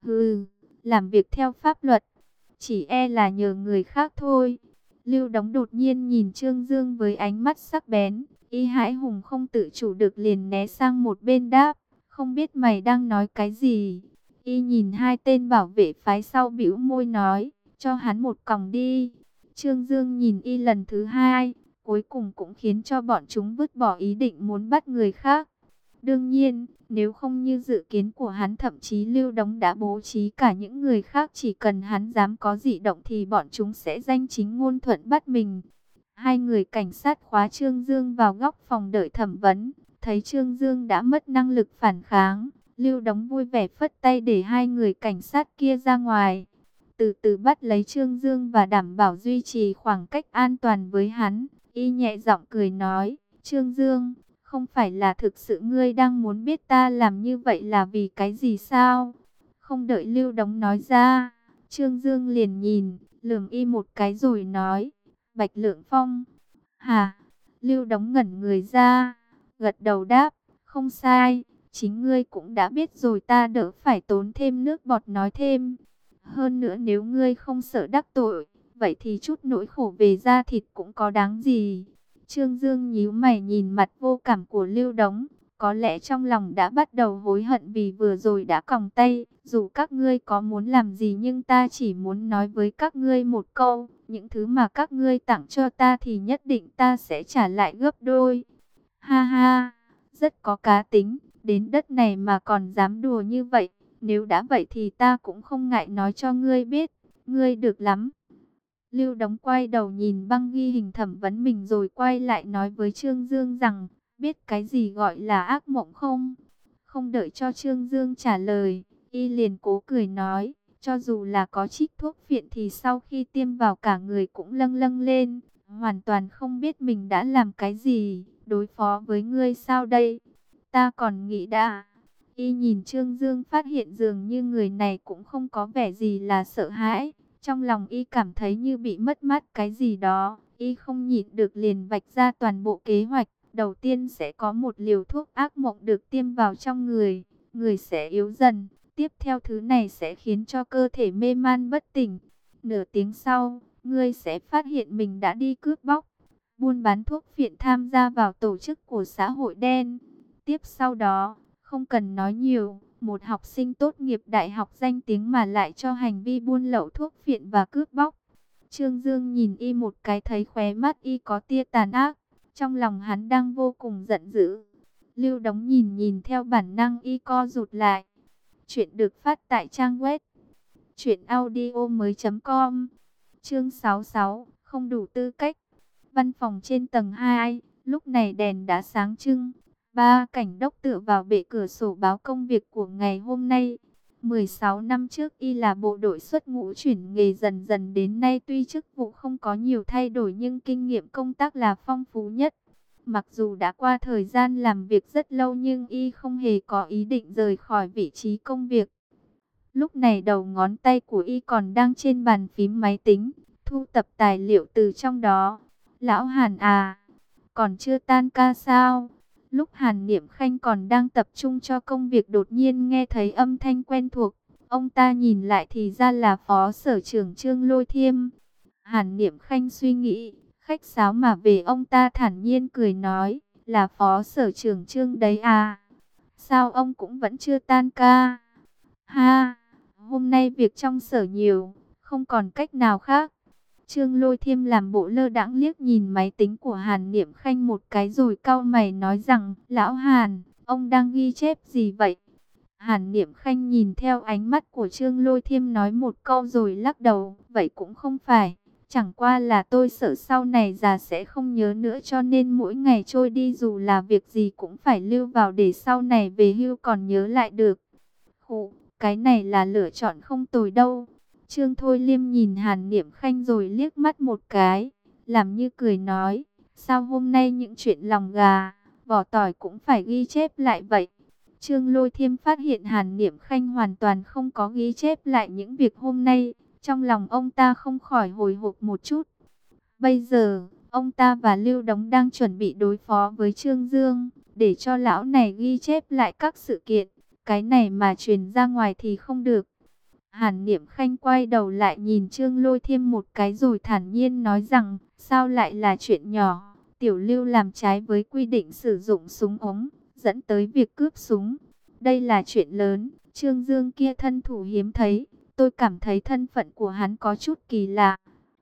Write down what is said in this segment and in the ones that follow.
Hừ, làm việc theo pháp luật, chỉ e là nhờ người khác thôi. Lưu Đống đột nhiên nhìn Trương Dương với ánh mắt sắc bén, Y Hải Hùng không tự chủ được liền né sang một bên đáp, không biết mày đang nói cái gì. Y nhìn hai tên bảo vệ phái sau bĩu môi nói, cho hắn một còng đi. Trương Dương nhìn Y lần thứ hai, cuối cùng cũng khiến cho bọn chúng vứt bỏ ý định muốn bắt người khác. Đương nhiên, nếu không như dự kiến của hắn, thậm chí Lưu Đống đã bố trí cả những người khác, chỉ cần hắn dám có dị động thì bọn chúng sẽ danh chính ngôn thuận bắt mình. Hai người cảnh sát khóa Trương Dương vào góc phòng đợi thẩm vấn, thấy Trương Dương đã mất năng lực phản kháng, Lưu Đống vui vẻ phất tay để hai người cảnh sát kia ra ngoài. Từ từ bắt lấy Trương Dương và đảm bảo duy trì khoảng cách an toàn với hắn, Y nhẹ giọng cười nói, Trương Dương, không phải là thực sự ngươi đang muốn biết ta làm như vậy là vì cái gì sao? Không đợi Lưu Đống nói ra, Trương Dương liền nhìn, lườm Y một cái rồi nói, Bạch Lượng Phong. Hả? Lưu Đống ngẩn người ra, gật đầu đáp, không sai, chính ngươi cũng đã biết rồi, ta đỡ phải tốn thêm nước bọt nói thêm. Hơn nữa nếu ngươi không sợ đắc tội, vậy thì chút nỗi khổ về da thịt cũng có đáng gì. Trương Dương nhíu mày nhìn mặt vô cảm của Lưu Đống, có lẽ trong lòng đã bắt đầu hối hận vì vừa rồi đã còng tay. Dù các ngươi có muốn làm gì nhưng ta chỉ muốn nói với các ngươi một câu, những thứ mà các ngươi tặng cho ta thì nhất định ta sẽ trả lại gấp đôi. Ha ha, rất có cá tính, đến đất này mà còn dám đùa như vậy. Nếu đã vậy thì ta cũng không ngại nói cho ngươi biết, ngươi được lắm. Lưu Đống quay đầu nhìn băng ghi hình thẩm vấn mình rồi quay lại nói với Trương Dương rằng, biết cái gì gọi là ác mộng không? Không đợi cho Trương Dương trả lời, Y liền cố cười nói, cho dù là có trích thuốc phiện thì sau khi tiêm vào cả người cũng lâng lâng lên, hoàn toàn không biết mình đã làm cái gì, đối phó với ngươi sao đây? Ta còn nghĩ đã. Y nhìn Trương Dương phát hiện dường như người này cũng không có vẻ gì là sợ hãi. Trong lòng Y cảm thấy như bị mất mát cái gì đó. Y không nhịn được liền vạch ra toàn bộ kế hoạch. Đầu tiên sẽ có một liều thuốc ác mộng được tiêm vào trong người. Người sẽ yếu dần. Tiếp theo thứ này sẽ khiến cho cơ thể mê man bất tỉnh. Nửa tiếng sau, ngươi sẽ phát hiện mình đã đi cướp bóc, buôn bán thuốc phiện, tham gia vào tổ chức của xã hội đen. Tiếp sau đó, không cần nói nhiều, một học sinh tốt nghiệp đại học danh tiếng mà lại cho hành vi buôn lậu thuốc phiện và cướp bóc. Trương Dương nhìn Y một cái thấy khóe mắt Y có tia tàn ác, trong lòng hắn đang vô cùng giận dữ. Lưu Đống nhìn nhìn theo bản năng Y co rụt lại. Chuyện được phát tại trang web truyệnaudiomoi.com. Chương 66, không đủ tư cách. Văn phòng trên tầng 2, lúc này đèn đã sáng trưng. Ba cảnh đốc tựa vào bệ cửa sổ báo công việc của ngày hôm nay. 16 năm trước Y là bộ đội xuất ngũ chuyển nghề, dần dần đến nay tuy chức vụ không có nhiều thay đổi nhưng kinh nghiệm công tác là phong phú nhất. Mặc dù đã qua thời gian làm việc rất lâu nhưng Y không hề có ý định rời khỏi vị trí công việc. Lúc này đầu ngón tay của Y còn đang trên bàn phím máy tính, thu tập tài liệu từ trong đó. Lão Hàn à, còn chưa tan ca sao? Lúc Hàn Niệm Khanh còn đang tập trung cho công việc đột nhiên nghe thấy âm thanh quen thuộc. Ông ta nhìn lại thì ra là Phó Sở trưởng Trương Lôi Thiêm. Hàn Niệm Khanh suy nghĩ, khách sáo mà về, ông ta thản nhiên cười nói, là Phó Sở trưởng Trương đấy à? Sao ông cũng vẫn chưa tan ca? Ha, hôm nay việc trong sở nhiều, không còn cách nào khác. Trương Lôi Thiêm làm bộ lơ đãng liếc nhìn máy tính của Hàn Niệm Khanh một cái rồi cau mày nói rằng, Lão Hàn, ông đang ghi chép gì vậy? Hàn Niệm Khanh nhìn theo ánh mắt của Trương Lôi Thiêm nói một câu rồi lắc đầu, vậy cũng không phải. Chẳng qua là tôi sợ sau này già sẽ không nhớ nữa cho nên mỗi ngày trôi đi dù là việc gì cũng phải lưu vào để sau này về hưu còn nhớ lại được. Khụ, cái này là lựa chọn không tồi đâu. Trương Thôi Liêm nhìn Hàn Niệm Khanh rồi liếc mắt một cái, làm như cười nói, sao hôm nay những chuyện lòng gà, vỏ tỏi cũng phải ghi chép lại vậy? Trương Lôi Thiêm phát hiện Hàn Niệm Khanh hoàn toàn không có ghi chép lại những việc hôm nay, trong lòng ông ta không khỏi hồi hộp một chút. Bây giờ, ông ta và Lưu Đống đang chuẩn bị đối phó với Trương Dương, để cho lão này ghi chép lại các sự kiện, cái này mà truyền ra ngoài thì không được. Hàn Niệm Khanh quay đầu lại nhìn Trương Lôi Thiêm một cái rồi thản nhiên nói rằng, sao lại là chuyện nhỏ, Tiểu Lưu làm trái với quy định sử dụng súng ống, dẫn tới việc cướp súng. Đây là chuyện lớn, Trương Dương kia thân thủ hiếm thấy, tôi cảm thấy thân phận của hắn có chút kỳ lạ.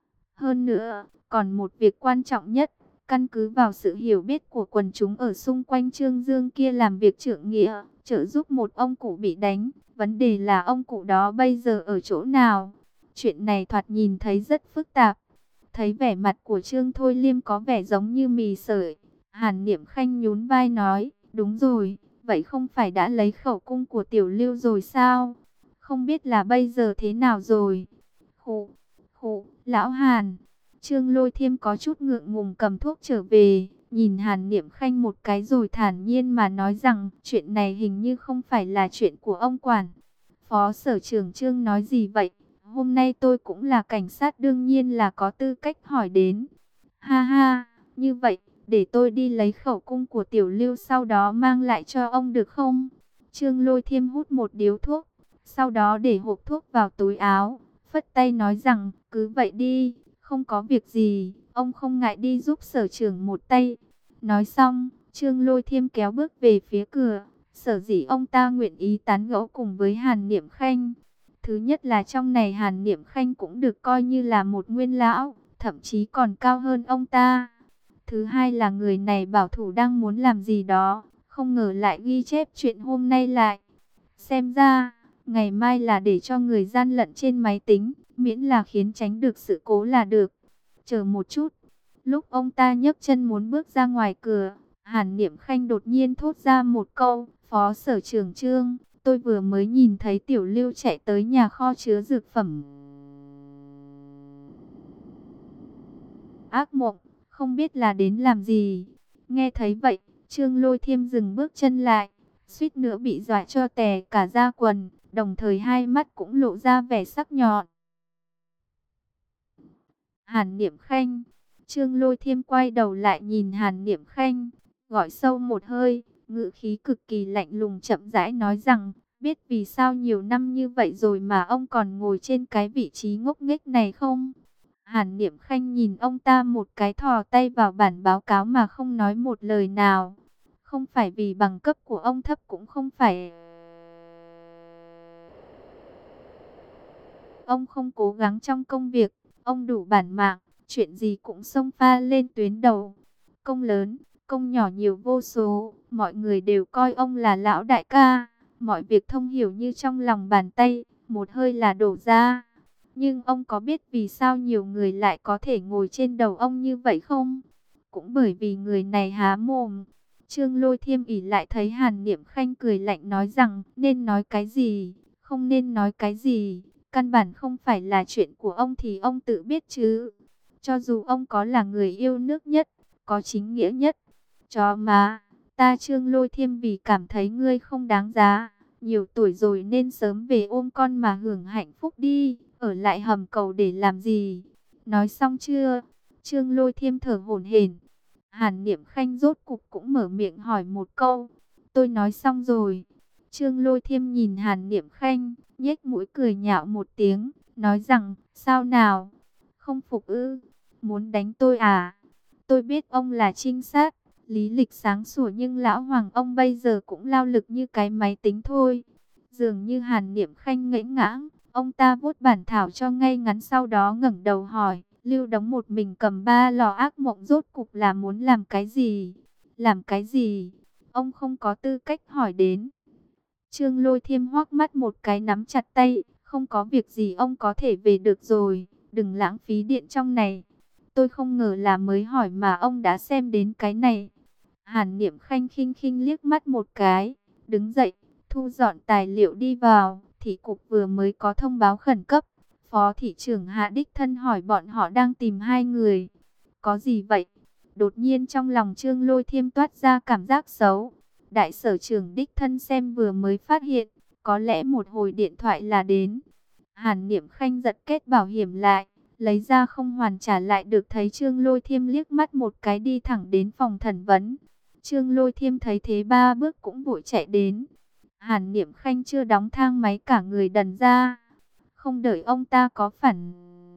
Hơn nữa, còn một việc quan trọng nhất, căn cứ vào sự hiểu biết của quần chúng ở xung quanh Trương Dương kia làm việc trượng nghĩa, trợ giúp một ông cụ bị đánh. Vấn đề là ông cụ đó bây giờ ở chỗ nào? Chuyện này thoạt nhìn thấy rất phức tạp. Thấy vẻ mặt của Trương Thôi Liêm có vẻ giống như mì sợi, Hàn Niệm Khanh nhún vai nói, đúng rồi, vậy không phải đã lấy khẩu cung của Tiểu Lưu rồi sao? Không biết là bây giờ thế nào rồi? Khụ, khụ, lão Hàn. Trương Lôi Thiêm có chút ngượng ngùng cầm thuốc trở về, nhìn Hàn Niệm Khanh một cái rồi thản nhiên mà nói rằng chuyện này hình như không phải là chuyện của ông quản. Phó Sở trưởng Trương nói gì vậy? Hôm nay tôi cũng là cảnh sát đương nhiên là có tư cách hỏi đến. Ha ha, như vậy, để tôi đi lấy khẩu cung của Tiểu Lưu sau đó mang lại cho ông được không? Trương Lôi Thiêm hút một điếu thuốc, sau đó để hộp thuốc vào túi áo, phất tay nói rằng, cứ vậy đi, không có việc gì, ông không ngại đi giúp sở trưởng một tay. Nói xong, Trương Lôi Thiêm kéo bước về phía cửa, sở dĩ ông ta nguyện ý tán gẫu cùng với Hàn Niệm Khanh. Thứ nhất là trong này Hàn Niệm Khanh cũng được coi như là một nguyên lão, thậm chí còn cao hơn ông ta. Thứ hai là người này bảo thủ đang muốn làm gì đó, không ngờ lại ghi chép chuyện hôm nay lại. Xem ra, ngày mai là để cho người gian lận trên máy tính, miễn là khiến tránh được sự cố là được. Chờ một chút, lúc ông ta nhấc chân muốn bước ra ngoài cửa, Hàn Niệm Khanh đột nhiên thốt ra một câu, Phó Sở trưởng Trương, tôi vừa mới nhìn thấy Tiểu Lưu chạy tới nhà kho chứa dược phẩm. Ác mộng, không biết là đến làm gì. Nghe thấy vậy, Trương Lôi Thiêm dừng bước chân lại, suýt nữa bị dọa cho tè cả da quần, đồng thời hai mắt cũng lộ ra vẻ sắc nhọn. Hàn Niệm Khanh. Trương Lôi Thiêm quay đầu lại nhìn Hàn Niệm Khanh, gọi sâu một hơi, ngữ khí cực kỳ lạnh lùng chậm rãi nói rằng, biết vì sao nhiều năm như vậy rồi mà ông còn ngồi trên cái vị trí ngốc nghếch này không? Hàn Niệm Khanh nhìn ông ta một cái, thò tay vào bản báo cáo mà không nói một lời nào. Không phải vì bằng cấp của ông thấp, cũng không phải ông không cố gắng trong công việc, ông đủ bản mạng, chuyện gì cũng xông pha lên tuyến đầu. Công lớn, công nhỏ nhiều vô số, mọi người đều coi ông là lão đại ca, mọi việc thông hiểu như trong lòng bàn tay, một hơi là đổ ra. Nhưng ông có biết vì sao nhiều người lại có thể ngồi trên đầu ông như vậy không? Cũng bởi vì người này há mồm. Trương Lôi Thiêm ỉ lại thấy Hàn Niệm Khanh cười lạnh nói rằng nên nói cái gì, không nên nói cái gì. Căn bản không phải là chuyện của ông thì ông tự biết chứ. Cho dù ông có là người yêu nước nhất, có chính nghĩa nhất. Chó má, ta Trương Lôi Thiêm vì cảm thấy ngươi không đáng giá. Nhiều tuổi rồi nên sớm về ôm con mà hưởng hạnh phúc đi. Ở lại hầm cầu để làm gì? Nói xong chưa? Trương Lôi Thiêm thở hổn hển. Hàn Niệm Khanh rốt cục cũng mở miệng hỏi một câu. Tôi nói xong rồi. Trương Lôi Thiêm nhìn Hàn Niệm Khanh, nhếch mũi cười nhạo một tiếng, nói rằng, sao nào? Không phục ư? Muốn đánh tôi à? Tôi biết ông là trinh sát, lý lịch sáng sủa, nhưng lão hoàng ông bây giờ cũng lao lực như cái máy tính thôi. Dường như Hàn Niệm Khanh ngẫy ngãng, ông ta vuốt bản thảo cho ngay ngắn, sau đó ngẩng đầu hỏi, Lưu Đống một mình cầm 3 lò ác mộng rốt cục là muốn làm cái gì? Làm cái gì? Ông không có tư cách hỏi đến. Trương Lôi Thiêm hoắc mắt một cái, nắm chặt tay, không có việc gì ông có thể về được rồi, đừng lãng phí điện trong này. Tôi không ngờ là mới hỏi mà ông đã xem đến cái này. Hàn Niệm Khanh khinh khinh liếc mắt một cái, đứng dậy, thu dọn tài liệu đi vào. Thị cục vừa mới có thông báo khẩn cấp, Phó thị trưởng hạ đích thân hỏi bọn họ đang tìm 2 người. Có gì vậy? Đột nhiên trong lòng Trương Lôi Thiêm toát ra cảm giác xấu. Đại sở trưởng đích thân xem vừa mới phát hiện, có lẽ một hồi điện thoại là đến. Hàn Niệm Khanh giật kết bảo hiểm lại, lấy ra không hoàn trả lại được, thấy Trương Lôi Thiêm liếc mắt một cái đi thẳng đến phòng thẩm vấn. Trương Lôi Thiêm thấy thế 3 bước cũng vội chạy đến. Hàn Niệm Khanh chưa đóng thang máy, cả người đần ra. Không đợi ông ta có phản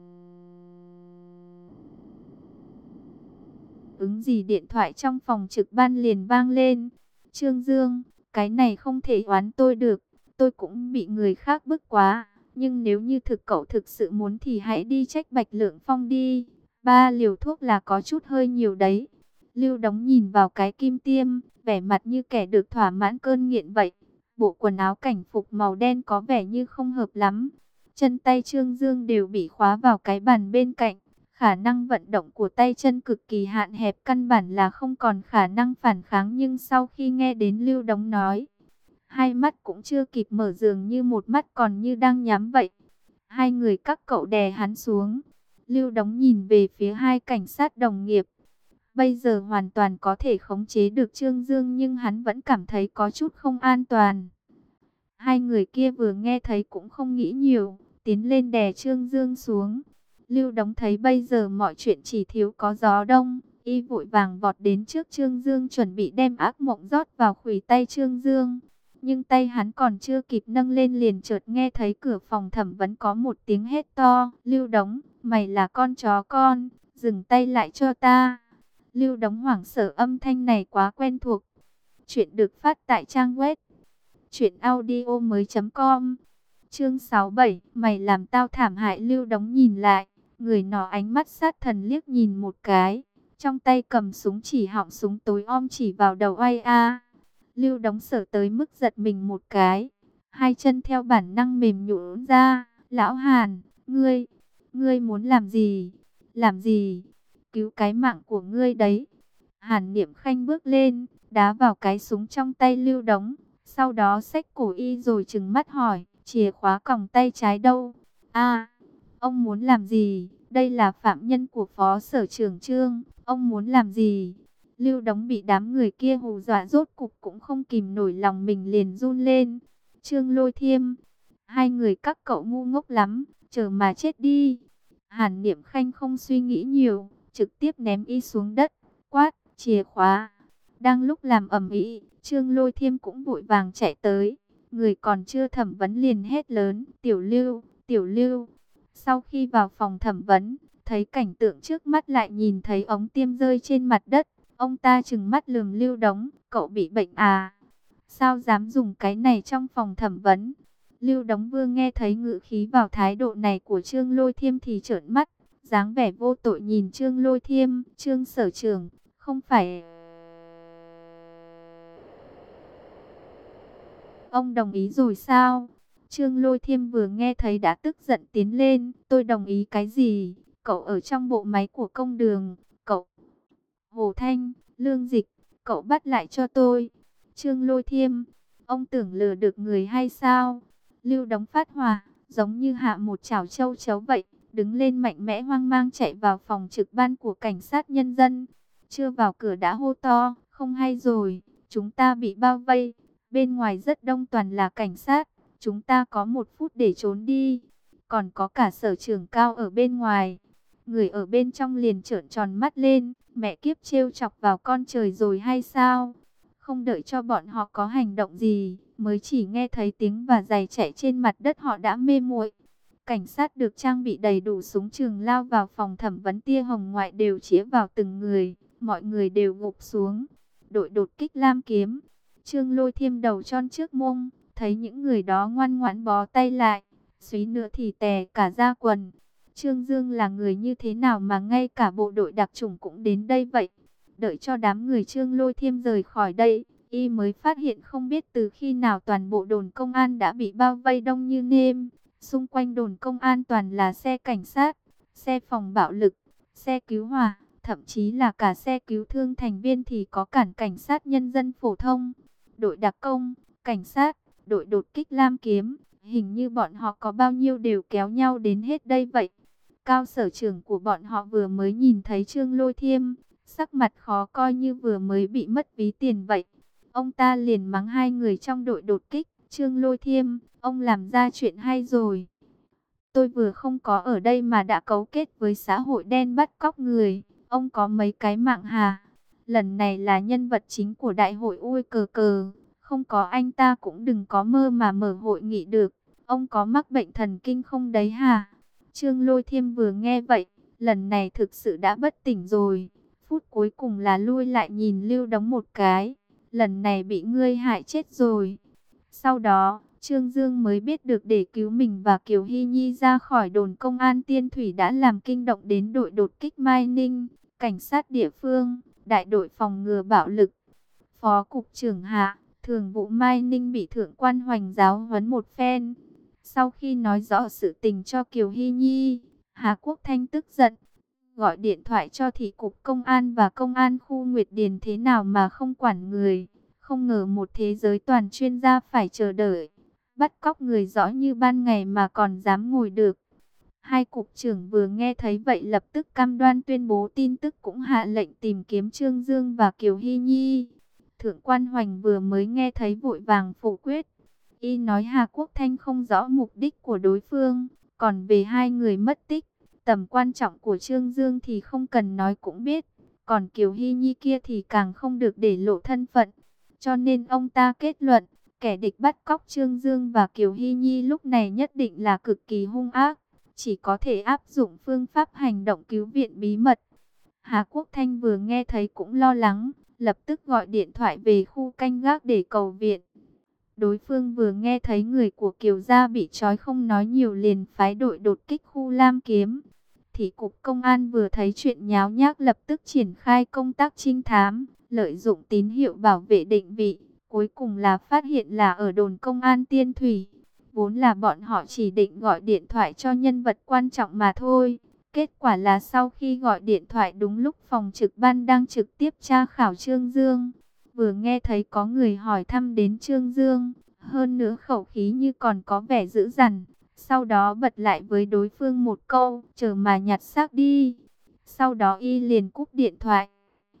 ứng gì, điện thoại trong phòng trực ban liền vang lên. Trương Dương, cái này không thể oán tôi được, tôi cũng bị người khác bức quá. Nhưng nếu như cậu thực sự muốn thì hãy đi trách Bạch Lượng Phong đi. 3 liều thuốc là có chút hơi nhiều đấy. Lưu Đống nhìn vào cái kim tiêm, vẻ mặt như kẻ được thỏa mãn cơn nghiện vậy. Bộ quần áo cảnh phục màu đen có vẻ như không hợp lắm. Chân tay Trương Dương đều bị khóa vào cái bàn bên cạnh. Khả năng vận động của tay chân cực kỳ hạn hẹp, căn bản là không còn khả năng phản kháng. Nhưng sau khi nghe đến Lưu Đống nói, hai mắt cũng chưa kịp mở, dường như một mắt còn như đang nhắm vậy. Hai người các cậu đè hắn xuống. Lưu Đống nhìn về phía hai cảnh sát đồng nghiệp. Bây giờ hoàn toàn có thể khống chế được Trương Dương, nhưng hắn vẫn cảm thấy có chút không an toàn. Hai người kia vừa nghe thấy cũng không nghĩ nhiều, tiến lên đè Trương Dương xuống. Lưu Đống thấy bây giờ mọi chuyện chỉ thiếu có gió đông, y vội vàng vọt đến trước Trương Dương, chuẩn bị đem ác mộng rót vào khuỷu tay Trương Dương. Nhưng tay hắn còn chưa kịp nâng lên liền chợt nghe thấy cửa phòng thẩm vấn có một tiếng hét to. Lưu Đống, mày là con chó con, dừng tay lại cho ta. Lưu Đống hoảng sợ, âm thanh này quá quen thuộc. Chuyện được phát tại trang web truyệnaudiomoi.com. Chương 67, mày làm tao thảm hại. Lưu Đống nhìn lại, người nọ ánh mắt sát thần liếc nhìn một cái, trong tay cầm súng chỉ họng súng tối om chỉ vào đầu ai a. Lưu Đống sợ tới mức giật mình một cái, hai chân theo bản năng mềm nhũn ra. Lão Hàn, ngươi muốn làm gì? Làm gì? Cứu cái mạng của ngươi đấy. Hàn Niệm Khanh bước lên, đá vào cái súng trong tay Lưu Đống, sau đó xách cổ y rồi trừng mắt hỏi, chìa khóa còng tay trái đâu? A, ông muốn làm gì? Đây là phạm nhân của Phó Sở trưởng Trương, ông muốn làm gì? Lưu Đống bị đám người kia hù dọa, rốt cục cũng không kìm nổi lòng mình, liền run lên. Trương Lôi Thiêm, hai người các cậu ngu ngốc lắm, chờ mà chết đi. Hàn Niệm Khanh không suy nghĩ nhiều, trực tiếp ném y xuống đất, quát, chìa khóa. Đang lúc làm ầm ĩ, Trương Lôi Thiêm cũng vội vàng chạy tới, người còn chưa thẩm vấn liền hét lớn, Tiểu Lưu, Tiểu Lưu. Sau khi vào phòng thẩm vấn, thấy cảnh tượng trước mắt, lại nhìn thấy ống tiêm rơi trên mặt đất, ông ta trừng mắt lườm Lưu Đống, cậu bị bệnh à? Sao dám dùng cái này trong phòng thẩm vấn? Lưu Đống vừa nghe thấy ngữ khí vào thái độ này của Trương Lôi Thiêm thì trợn mắt, dáng vẻ vô tội nhìn Trương Lôi Thiêm. Trương sở trưởng, không phải ông đồng ý rồi sao? Trương Lôi Thiêm vừa nghe thấy đã tức giận tiến lên. Tôi đồng ý cái gì? Cậu ở trong bộ máy của công đường. Cậu Hồ Thanh, Lương Dịch, cậu bắt lại cho tôi. Trương Lôi Thiêm, ông tưởng lừa được người hay sao? Lưu Đống phát hỏa, giống như hạ một chảo châu chấu vậy, đứng lên mạnh mẽ hoang mang chạy vào phòng trực ban của cảnh sát nhân dân. Chưa vào cửa đã hô to, không hay rồi, chúng ta bị bao vây. Bên ngoài rất đông, toàn là cảnh sát, chúng ta có 1 phút để trốn đi. Còn có cả sở trưởng Cao ở bên ngoài. Người ở bên trong liền trợn tròn mắt lên, mẹ kiếp, trêu chọc vào con trời rồi hay sao? Không đợi cho bọn họ có hành động gì, mới chỉ nghe thấy tiếng và giày chạy trên mặt đất, họ đã mê muội. Cảnh sát được trang bị đầy đủ súng trường lao vào phòng thẩm vấn, tia hồng ngoại đều chĩa vào từng người, mọi người đều gục xuống. Đội đột kích Lam Kiếm, Trương Lôi Thiêm đầu tròn trước mông, thấy những người đó ngoan ngoãn bó tay lại, suýt nữa thì tè cả da quần. Trương Dương là người như thế nào mà ngay cả bộ đội đặc chủng cũng đến đây vậy? Đợi cho đám người Trương Lôi Thiêm rời khỏi đây, y mới phát hiện không biết từ khi nào toàn bộ đồn công an đã bị bao vây đông như nêm. Xung quanh đồn công an toàn là xe cảnh sát, xe phòng bạo lực, xe cứu hỏa, thậm chí là cả xe cứu thương, thành viên thì có cản cảnh sát nhân dân phổ thông, đội đặc công, cảnh sát, đội đột kích Lam Kiếm. Hình như bọn họ có bao nhiêu đều kéo nhau đến hết đây vậy. Cao sở trưởng của bọn họ vừa mới nhìn thấy Trương Lôi Thiêm, sắc mặt khó coi như vừa mới bị mất ví tiền vậy. Ông ta liền mắng hai người trong đội đột kích, Trương Lôi Thiêm, ông làm ra chuyện hay rồi. Tôi vừa không có ở đây mà đã cấu kết với xã hội đen bắt cóc người, ông có mấy cái mạng hà? Lần này là nhân vật chính của đại hội ui cờ cờ, không có anh ta cũng đừng có mơ mà mở hội nghị được. ông có mắc bệnh thần kinh không đấy hả? Trương Lôi Thiêm vừa nghe vậy, lần này thực sự đã bất tỉnh rồi. Phút cuối cùng là lui lại nhìn Lưu Đống một cái. Lần này bị ngươi hại chết rồi. Sau đó, Trương Dương mới biết được để cứu mình và Kiều Hy Nhi ra khỏi đồn công an Tiên Thủy đã làm kinh động đến đội đột kích Mai Ninh, cảnh sát địa phương, đại đội phòng ngừa bạo lực. Phó cục trưởng Hạ, thường vụ Mai Ninh bị thượng quan Hoành giáo huấn một phen. Sau khi nói rõ sự tình cho Kiều Hy Nhi, Hà Quốc Thanh tức giận, gọi điện thoại cho thị cục công an và công an khu Nguyệt Điền thế nào mà không quản người. Không ngờ một thế giới toàn chuyên gia phải chờ đợi, bắt cóc người rõ như ban ngày mà còn dám ngồi được. Hai cục trưởng vừa nghe thấy vậy lập tức cam đoan tuyên bố tin tức, cũng hạ lệnh tìm kiếm Trương Dương và Kiều Hy Nhi. Thượng quan Hoành vừa mới nghe thấy vội vàng phủ quyết. Y nói Hà Quốc Thanh không rõ mục đích của đối phương, còn về hai người mất tích, tầm quan trọng của Trương Dương thì không cần nói cũng biết, còn Kiều Hy Nhi kia thì càng không được để lộ thân phận. Cho nên ông ta kết luận, kẻ địch bắt cóc Trương Dương và Kiều Hy Nhi lúc này nhất định là cực kỳ hung ác, chỉ có thể áp dụng phương pháp hành động cứu viện bí mật. Hà Quốc Thanh vừa nghe thấy cũng lo lắng, lập tức gọi điện thoại về khu canh gác để cầu viện. Đối phương vừa nghe thấy người của Kiều gia bị trói không nói nhiều liền phái đội đột kích khu Lam Kiếm. Thị cục công an vừa thấy chuyện nháo nhác lập tức triển khai công tác trinh thám, lợi dụng tín hiệu bảo vệ định vị, cuối cùng là phát hiện là ở đồn công an Tiên Thủy. Vốn là bọn họ chỉ định gọi điện thoại cho nhân vật quan trọng mà thôi. Kết quả là sau khi gọi điện thoại đúng lúc phòng trực ban đang trực tiếp tra khảo Trương Dương. Vừa nghe thấy có người hỏi thăm đến Trương Dương, hơn nữa khẩu khí như còn có vẻ dữ dằn. Sau đó bật lại với đối phương một câu, chờ mà nhặt xác đi. Sau đó y liền cúp điện thoại.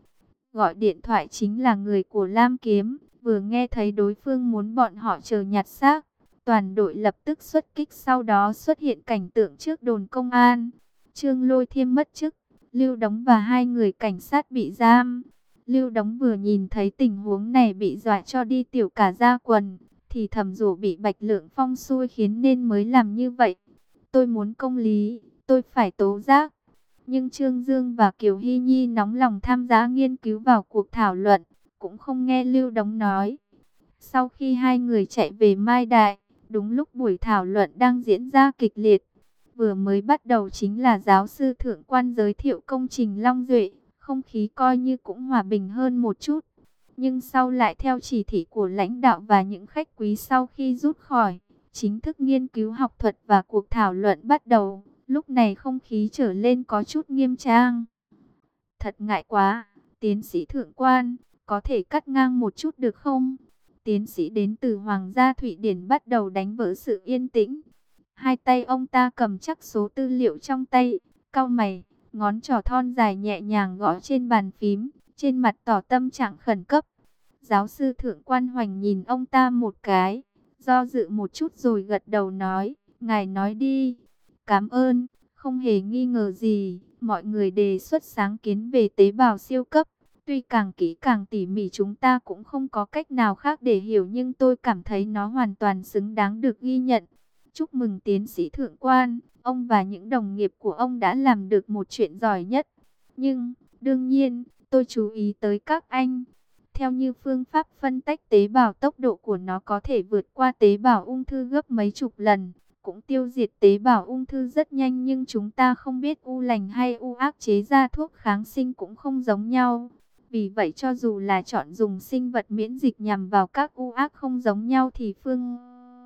Gọi điện thoại chính là người của Lam Kiếm. Vừa nghe thấy đối phương muốn bọn họ chờ nhặt xác, toàn đội lập tức xuất kích, sau đó xuất hiện cảnh tượng trước đồn công an. Trương Lôi Thiêm mất chức, Lưu Đống và hai người cảnh sát bị giam. Lưu Đống vừa nhìn thấy tình huống này bị dọa cho đi tiểu cả da quần, thì thầm rủ bị Bạch Lượng Phong xui khiến nên mới làm như vậy. Tôi muốn công lý, tôi phải tố giác. Nhưng Trương Dương và Kiều Hy Nhi nóng lòng tham gia nghiên cứu vào cuộc thảo luận, cũng không nghe Lưu Đống nói. Sau khi hai người chạy về Mai Đại, đúng lúc buổi thảo luận đang diễn ra kịch liệt. Vừa mới bắt đầu chính là giáo sư thượng quan giới thiệu công trình Long Duệ, không khí coi như cũng hòa bình hơn một chút. Nhưng sau lại theo chỉ thị của lãnh đạo và những khách quý sau khi rút khỏi, chính thức nghiên cứu học thuật và cuộc thảo luận bắt đầu. Lúc này không khí trở lên có chút nghiêm trang. Thật ngại quá, tiến sĩ thượng quan, có thể cắt ngang một chút được không? Tiến sĩ đến từ Hoàng gia Thụy Điển bắt đầu đánh vỡ sự yên tĩnh. Hai tay ông ta cầm chắc số tư liệu trong tay, cau mày, ngón trỏ thon dài nhẹ nhàng gõ trên bàn phím, trên mặt tỏ tâm trạng khẩn cấp. Giáo sư thượng quan Hoành nhìn ông ta một cái, do dự một chút rồi gật đầu nói, ngài nói đi. Cảm ơn, không hề nghi ngờ gì, mọi người đề xuất sáng kiến về tế bào siêu cấp. Tuy càng kỹ càng tỉ mỉ chúng ta cũng không có cách nào khác để hiểu, nhưng tôi cảm thấy nó hoàn toàn xứng đáng được ghi nhận. Chúc mừng tiến sĩ thượng quan, ông và những đồng nghiệp của ông đã làm được một chuyện giỏi nhất. Nhưng, đương nhiên, tôi chú ý tới các anh. Theo như phương pháp phân tách tế bào, tốc độ của nó có thể vượt qua tế bào ung thư gấp mấy chục lần. Cũng tiêu diệt tế bào ung thư rất nhanh, nhưng chúng ta không biết u lành hay u ác chế ra thuốc kháng sinh cũng không giống nhau. Vì vậy cho dù là chọn dùng sinh vật miễn dịch nhằm vào các u ác không giống nhau thì phương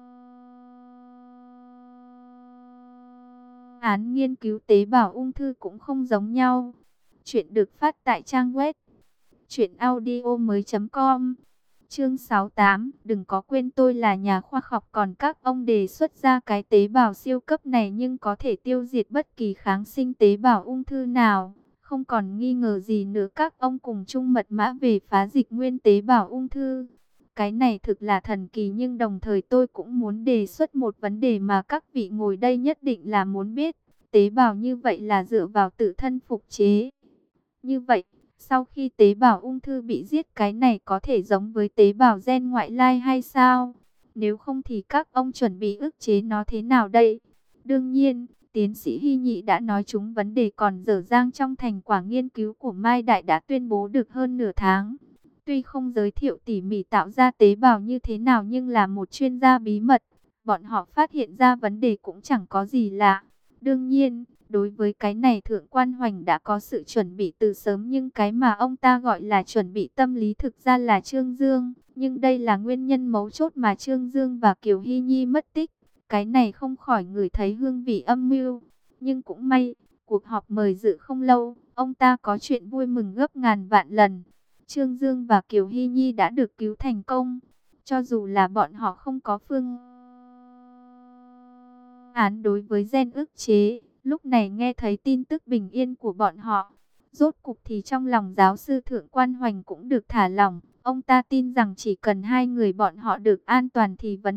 án nghiên cứu tế bào ung thư cũng không giống nhau. Chuyện được phát tại trang web truyệnaudiomoi.com. Chương 68, đừng có quên tôi là nhà khoa học, còn các ông đề xuất ra cái tế bào siêu cấp này nhưng có thể tiêu diệt bất kỳ kháng sinh tế bào ung thư nào. Không còn nghi ngờ gì nữa, các ông cùng chung mật mã về phá dịch nguyên tế bào ung thư. Cái này thực là thần kỳ, nhưng đồng thời tôi cũng muốn đề xuất một vấn đề mà các vị ngồi đây nhất định là muốn biết. Tế bào như vậy là dựa vào tự thân phục chế. Như vậy, sau khi tế bào ung thư bị giết, cái này có thể giống với tế bào gen ngoại lai hay sao? Nếu không thì các ông chuẩn bị ức chế nó thế nào đây? Đương nhiên, tiến sĩ Hy Nhị đã nói chúng vấn đề còn dở dang trong thành quả nghiên cứu của Mai Đại đã tuyên bố được hơn nửa tháng. Tuy không giới thiệu tỉ mỉ tạo ra tế bào như thế nào nhưng là một chuyên gia bí mật. Bọn họ phát hiện ra vấn đề cũng chẳng có gì lạ. Đương nhiên, đối với cái này Thượng Quan Hoành đã có sự chuẩn bị từ sớm, nhưng cái mà ông ta gọi là chuẩn bị tâm lý thực ra là Trương Dương. Nhưng đây là nguyên nhân mấu chốt mà Trương Dương và Kiều Hy Nhi mất tích. Cái này không khỏi ngửi thấy hương vị âm mưu. Nhưng cũng may, cuộc họp mời dự không lâu, ông ta có chuyện vui mừng gấp ngàn vạn lần. Trương Dương và Kiều Hy Nhi đã được cứu thành công. Cho dù là bọn họ không có phương án đối với gen ức chế, lúc này nghe thấy tin tức bình yên của bọn họ, rốt cục thì trong lòng giáo sư Thượng Quan Hoành cũng được thả lỏng. Ông ta tin rằng chỉ cần hai người bọn họ được an toàn thì vấn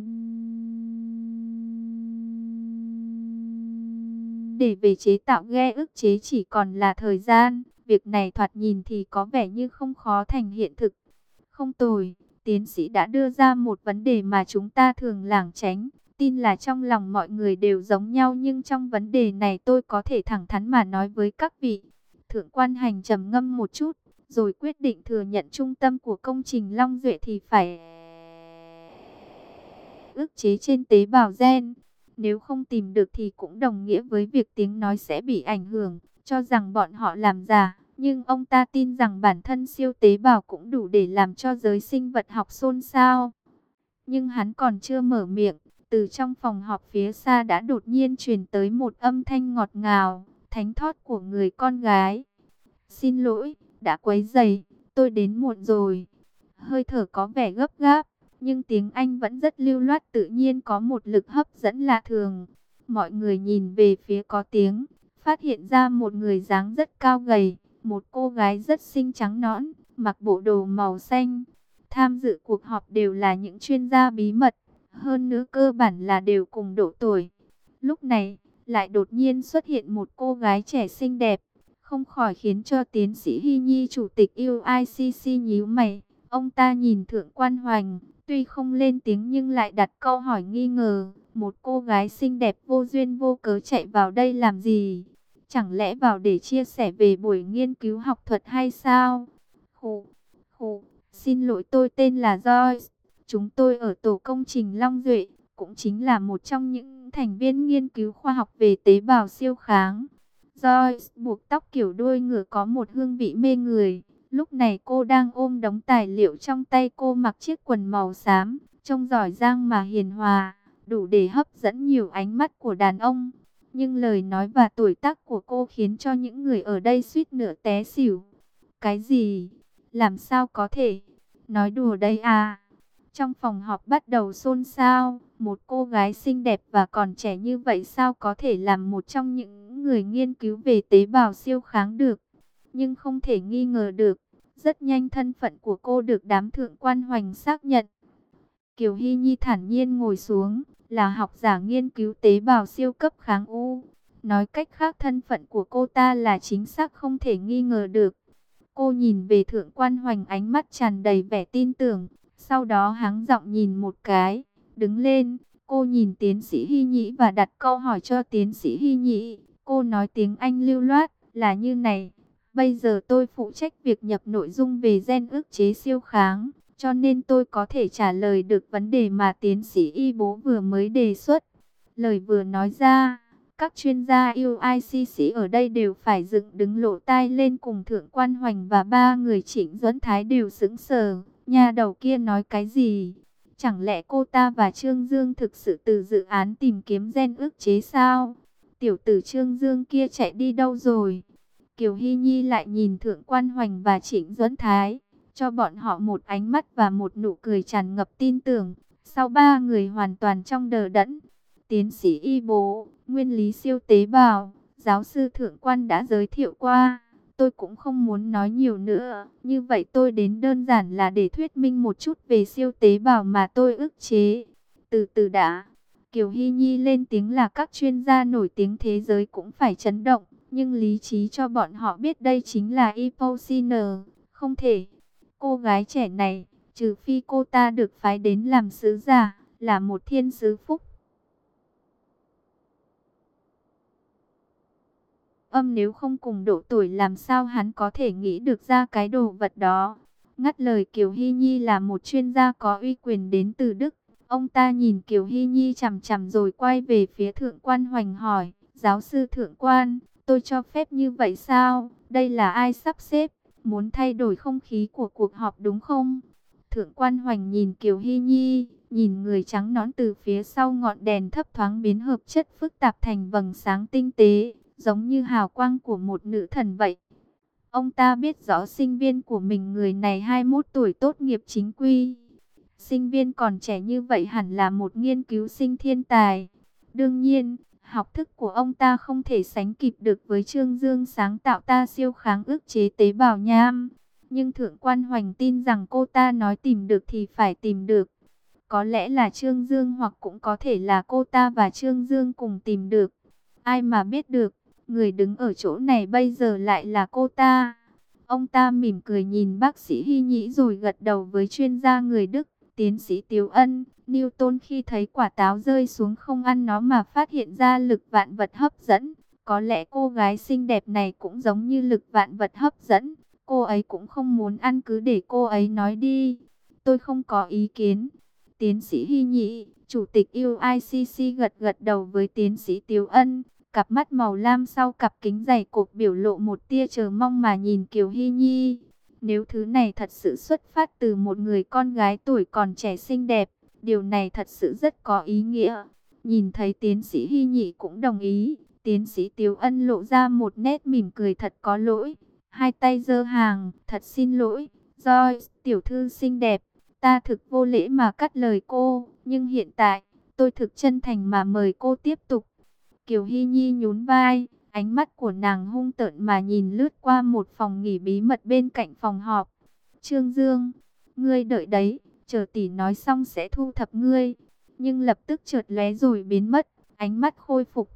đề về chế tạo gen ức chế chỉ còn là thời gian. Việc này thoạt nhìn thì có vẻ như không khó thành hiện thực. Không tồi, tiến sĩ đã đưa ra một vấn đề mà chúng ta thường lảng tránh. Tin là trong lòng mọi người đều giống nhau, nhưng trong vấn đề này tôi có thể thẳng thắn mà nói với các vị. Thượng Quan Hành trầm ngâm một chút, rồi quyết định thừa nhận trung tâm của công trình Long Duệ thì phải ức chế trên tế bào gen. Nếu không tìm được thì cũng đồng nghĩa với việc tiếng nói sẽ bị ảnh hưởng, cho rằng bọn họ làm giả. Nhưng ông ta tin rằng bản thân siêu tế bào cũng đủ để làm cho giới sinh vật học xôn xao. Nhưng hắn còn chưa mở miệng, từ trong phòng họp phía xa đã đột nhiên truyền tới một âm thanh ngọt ngào, thánh thót của người con gái. Xin lỗi, đã quấy rầy, tôi đến muộn rồi. Hơi thở có vẻ gấp gáp, nhưng tiếng Anh vẫn rất lưu loát, tự nhiên có một lực hấp dẫn lạ thường. Mọi người nhìn về phía có tiếng, phát hiện ra một người dáng rất cao gầy, một cô gái rất xinh trắng nõn, mặc bộ đồ màu xanh. Tham dự cuộc họp đều là những chuyên gia bí mật, hơn nữa cơ bản là đều cùng độ tuổi. Lúc này, lại đột nhiên xuất hiện một cô gái trẻ xinh đẹp, không khỏi khiến cho tiến sĩ Hy Nhi, chủ tịch UICC nhíu mày. Ông ta nhìn Thượng Quan Hoành, tuy không lên tiếng nhưng lại đặt câu hỏi nghi ngờ. Một cô gái xinh đẹp vô duyên vô cớ chạy vào đây làm gì? Chẳng lẽ vào để chia sẻ về buổi nghiên cứu học thuật hay sao? Khụ, khụ, xin lỗi, tôi tên là Joyce. Chúng tôi ở tổ công trình Long Duệ, cũng chính là một trong những thành viên nghiên cứu khoa học về tế bào siêu kháng. Joyce buộc tóc kiểu đuôi ngựa có một hương vị mê người. Lúc này cô đang ôm đống tài liệu trong tay, cô mặc chiếc quần màu xám, trông giỏi giang mà hiền hòa, đủ để hấp dẫn nhiều ánh mắt của đàn ông. Nhưng lời nói và tuổi tác của cô khiến cho những người ở đây suýt nữa té xỉu. Cái gì? Làm sao có thể? Nói đùa đây à? Trong phòng họp bắt đầu xôn xao, một cô gái xinh đẹp và còn trẻ như vậy sao có thể làm một trong những người nghiên cứu về tế bào siêu kháng được? Nhưng không thể nghi ngờ được, rất nhanh thân phận của cô được đám Thượng Quan Hoành xác nhận. Kiều Hy Nhi thản nhiên ngồi xuống, là học giả nghiên cứu tế bào siêu cấp kháng U. Nói cách khác, thân phận của cô ta là chính xác không thể nghi ngờ được. Cô nhìn về Thượng Quan Hoành, ánh mắt tràn đầy vẻ tin tưởng. Sau đó hắng giọng nhìn một cái, đứng lên. Cô nhìn tiến sĩ Hy Nhĩ và đặt câu hỏi cho tiến sĩ Hy Nhĩ. Cô nói tiếng Anh lưu loát, là như này. Bây giờ tôi phụ trách việc nhập nội dung về gen ức chế siêu kháng, cho nên tôi có thể trả lời được vấn đề mà tiến sĩ Y Bố vừa mới đề xuất. Lời vừa nói ra, các chuyên gia UICC ở đây đều phải dựng đứng lỗ tai lên, cùng Thượng Quan Hoành và ba người Trịnh Duẫn Thái đều sững sờ. Nhà đầu kia nói cái gì? Chẳng lẽ cô ta và Trương Dương thực sự từ dự án tìm kiếm gen ức chế sao? Tiểu tử Trương Dương kia chạy đi đâu rồi? Kiều Hy Nhi lại nhìn Thượng Quan Hoành và Trịnh Duẫn Thái, cho bọn họ một ánh mắt và một nụ cười tràn ngập tin tưởng. Sau ba người hoàn toàn trong đờ đẫn, tiến sĩ Y Bố, nguyên lý siêu tế bào, giáo sư Thượng Quan đã giới thiệu qua. Tôi cũng không muốn nói nhiều nữa. Như vậy tôi đến đơn giản là để thuyết minh một chút về siêu tế bào mà tôi ức chế. Từ từ đã. Kiều Hy Nhi lên tiếng, là các chuyên gia nổi tiếng thế giới cũng phải chấn động. Nhưng lý trí cho bọn họ biết đây chính là Ipociner. Không thể. Cô gái trẻ này, trừ phi cô ta được phái đến làm sứ giả, là một thiên sứ phúc âm, nếu không cùng độ tuổi làm sao hắn có thể nghĩ được ra cái đồ vật đó. Ngắt lời Kiều Hy Nhi là một chuyên gia có uy quyền đến từ Đức. Ông ta nhìn Kiều Hy Nhi chằm chằm rồi quay về phía Thượng quan Hoành hỏi, giáo sư Thượng quan, tôi cho phép như vậy sao? Đây là ai sắp xếp? Muốn thay đổi không khí của cuộc họp đúng không? Thượng quan Hoành nhìn Kiều Hy Nhi, nhìn người trắng nõn từ phía sau ngọn đèn thấp thoáng biến hợp chất phức tạp thành vầng sáng tinh tế, giống như hào quang của một nữ thần vậy. Ông ta biết rõ sinh viên của mình người này 21 tuổi tốt nghiệp chính quy. Sinh viên còn trẻ như vậy hẳn là một nghiên cứu sinh thiên tài. Đương nhiên, học thức của ông ta không thể sánh kịp được với Trương Dương sáng tạo ta siêu kháng ức chế tế bào nham. Nhưng Thượng quan Hoành tin rằng cô ta nói tìm được thì phải tìm được. Có lẽ là Trương Dương hoặc cũng có thể là cô ta và Trương Dương cùng tìm được. Ai mà biết được, người đứng ở chỗ này bây giờ lại là cô ta. Ông ta mỉm cười nhìn bác sĩ Hy Nhĩ rồi gật đầu với chuyên gia người Đức, tiến sĩ Tiếu Ân. Newton khi thấy quả táo rơi xuống không ăn nó mà phát hiện ra lực vạn vật hấp dẫn. Có lẽ cô gái xinh đẹp này cũng giống như lực vạn vật hấp dẫn. Cô ấy cũng không muốn ăn, cứ để cô ấy nói đi. Tôi không có ý kiến. Tiến sĩ Hy Nhĩ, chủ tịch UICC gật gật đầu với tiến sĩ Tiếu Ân. Cặp mắt màu lam sau cặp kính dày cộp biểu lộ một tia chờ mong mà nhìn Kiều Hy Nhi. Nếu thứ này thật sự xuất phát từ một người con gái tuổi còn trẻ xinh đẹp, điều này thật sự rất có ý nghĩa. Nhìn thấy tiến sĩ Hy Nhị cũng đồng ý, tiến sĩ Tiếu Ân lộ ra một nét mỉm cười thật có lỗi. Hai tay giơ hàng, thật xin lỗi, Joyce, tiểu thư xinh đẹp, ta thực vô lễ mà cắt lời cô, nhưng hiện tại, tôi thực chân thành mà mời cô tiếp tục. Kiều Hy Nhi nhún vai, ánh mắt của nàng hung tợn mà nhìn lướt qua một phòng nghỉ bí mật bên cạnh phòng họp. Trương Dương, ngươi đợi đấy, chờ tỷ nói xong sẽ thu thập ngươi. Nhưng lập tức chợt lóe rồi biến mất, ánh mắt khôi phục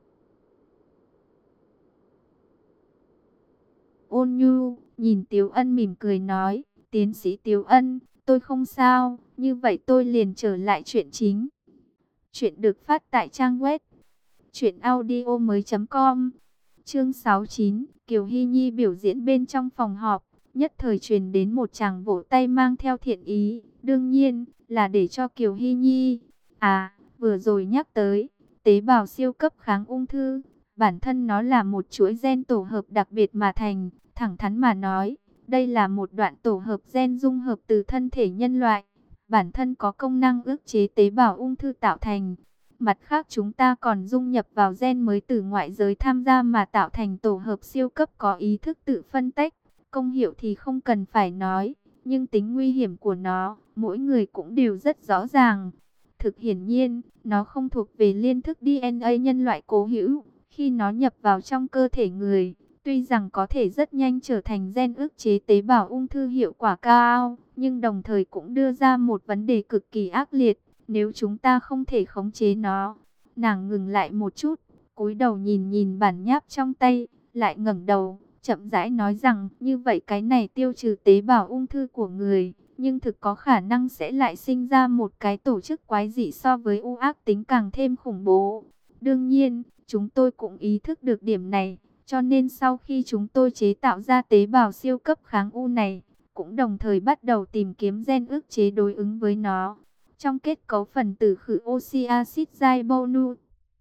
ôn nhu, nhìn Tiếu Ân mỉm cười nói, tiến sĩ Tiếu Ân, tôi không sao, như vậy tôi liền trở lại chuyện chính. Chuyện được phát tại trang web truyệnaudiomoi.com. Chương 69, Kiều Hy Nhi biểu diễn bên trong phòng họp, nhất thời truyền đến một tràng vỗ tay mang theo thiện ý, đương nhiên là để cho Kiều Hy Nhi. À, vừa rồi nhắc tới tế bào siêu cấp kháng ung thư, bản thân nó là một chuỗi gen tổ hợp đặc biệt mà thành, thẳng thắn mà nói, đây là một đoạn tổ hợp gen dung hợp từ thân thể nhân loại, bản thân có công năng ức chế tế bào ung thư tạo thành. Mặt khác chúng ta còn dung nhập vào gen mới từ ngoại giới tham gia mà tạo thành tổ hợp siêu cấp có ý thức tự phân tách. Công hiệu thì không cần phải nói, nhưng tính nguy hiểm của nó, mỗi người cũng đều rất rõ ràng. Thực hiển nhiên, nó không thuộc về liên thức DNA nhân loại cố hữu. Khi nó nhập vào trong cơ thể người, tuy rằng có thể rất nhanh trở thành gen ức chế tế bào ung thư hiệu quả cao, nhưng đồng thời cũng đưa ra một vấn đề cực kỳ ác liệt. Nếu chúng ta không thể khống chế nó. Nàng ngừng lại một chút, cúi đầu nhìn nhìn bản nháp trong tay, lại ngẩng đầu, chậm rãi nói rằng, như vậy cái này tiêu trừ tế bào ung thư của người, nhưng thực có khả năng sẽ lại sinh ra một cái tổ chức quái dị so với u ác tính càng thêm khủng bố. Đương nhiên, chúng tôi cũng ý thức được điểm này, cho nên sau khi chúng tôi chế tạo ra tế bào siêu cấp kháng u này, cũng đồng thời bắt đầu tìm kiếm gen ức chế đối ứng với nó. Trong kết cấu phần tử khử oxy axit ribonucleic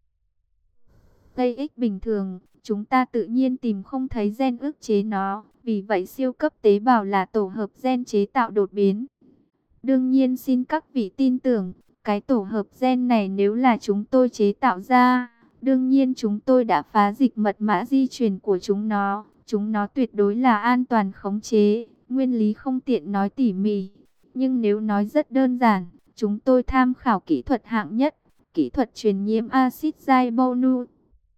bình thường, chúng ta tự nhiên tìm không thấy gen ức chế nó, vì vậy siêu cấp tế bào là tổ hợp gen chế tạo đột biến. Đương nhiên xin các vị tin tưởng, cái tổ hợp gen này nếu là chúng tôi chế tạo ra, đương nhiên chúng tôi đã phá dịch mật mã di truyền của chúng nó tuyệt đối là an toàn khống chế, nguyên lý không tiện nói tỉ mỉ, nhưng nếu nói rất đơn giản, chúng tôi tham khảo kỹ thuật hạng nhất, kỹ thuật truyền nhiễm axit ribonucleic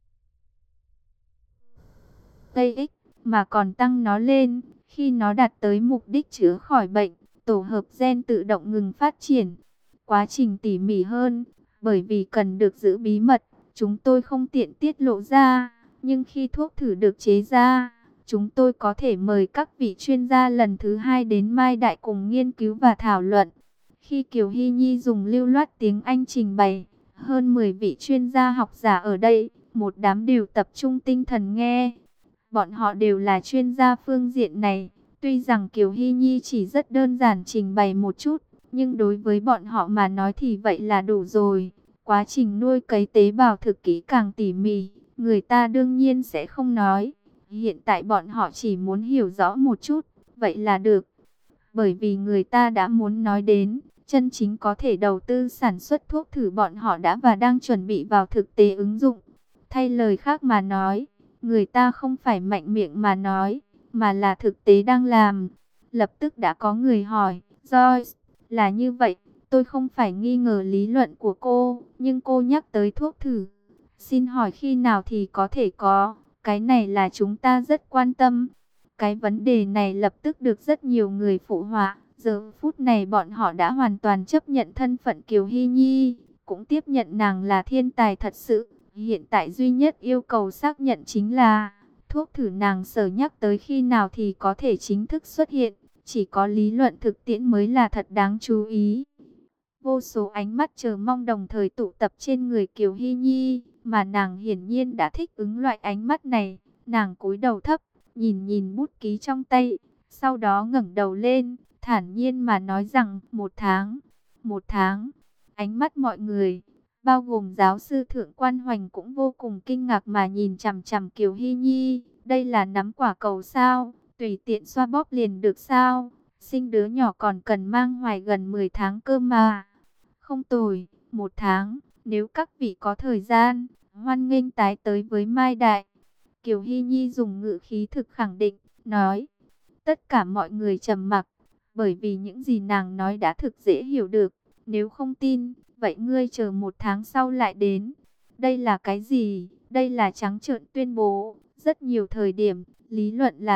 mà còn tăng nó lên. Khi nó đạt tới mục đích chữa khỏi bệnh, tổ hợp gen tự động ngừng phát triển. Quá trình tỉ mỉ hơn, bởi vì cần được giữ bí mật, chúng tôi không tiện tiết lộ ra. Nhưng khi thuốc thử được chế ra, chúng tôi có thể mời các vị chuyên gia lần thứ hai đến Mai Đại cùng nghiên cứu và thảo luận. Khi Kiều Hy Nhi dùng lưu loát tiếng Anh trình bày, hơn 10 vị chuyên gia học giả ở đây, một đám đều tập trung tinh thần nghe. Bọn họ đều là chuyên gia phương diện này. Tuy rằng Kiều Hy Nhi chỉ rất đơn giản trình bày một chút, nhưng đối với bọn họ mà nói thì vậy là đủ rồi. Quá trình nuôi cấy tế bào thực kỹ càng tỉ mỉ, người ta đương nhiên sẽ không nói. Hiện tại bọn họ chỉ muốn hiểu rõ một chút, vậy là được. Bởi vì người ta đã muốn nói đến, chân chính có thể đầu tư sản xuất thuốc thử bọn họ đã và đang chuẩn bị vào thực tế ứng dụng. Thay lời khác mà nói, người ta không phải mạnh miệng mà nói, mà là thực tế đang làm. Lập tức đã có người hỏi, Joyce, là như vậy, tôi không phải nghi ngờ lý luận của cô, nhưng cô nhắc tới thuốc thử. Xin hỏi khi nào thì có thể có, cái này là chúng ta rất quan tâm. Cái vấn đề này lập tức được rất nhiều người phụ họa. Giờ phút này bọn họ đã hoàn toàn chấp nhận thân phận Kiều Hy Nhi, cũng tiếp nhận nàng là thiên tài thật sự. Hiện tại duy nhất yêu cầu xác nhận chính là thuốc thử nàng sở nhắc tới khi nào thì có thể chính thức xuất hiện. Chỉ có lý luận thực tiễn mới là thật đáng chú ý. Vô số ánh mắt chờ mong đồng thời tụ tập trên người Kiều Hy Nhi, mà nàng hiển nhiên đã thích ứng loại ánh mắt này. Nàng cúi đầu thấp, nhìn nhìn bút ký trong tay, sau đó ngẩng đầu lên, thản nhiên mà nói rằng 1 tháng. 1 tháng. Ánh mắt mọi người, bao gồm giáo sư Thượng Quan Hoành cũng vô cùng kinh ngạc mà nhìn chằm chằm Kiều Hy Nhi. Đây là nắm quả cầu sao? Tùy tiện xoa bóp liền được sao? Sinh đứa nhỏ còn cần mang hoài gần 10 tháng cơ mà. Không tồi, 1 tháng. Nếu các vị có thời gian, hoan nghênh tái tới với Mai Đại. Kiều Hy Nhi dùng ngữ khí thực khẳng định, nói. Tất cả mọi người trầm mặc, bởi vì những gì nàng nói đã thực dễ hiểu được. Nếu không tin, vậy ngươi chờ 1 tháng sau lại đến. Đây là cái gì? Đây là trắng trợn tuyên bố. Rất nhiều thời điểm, lý luận là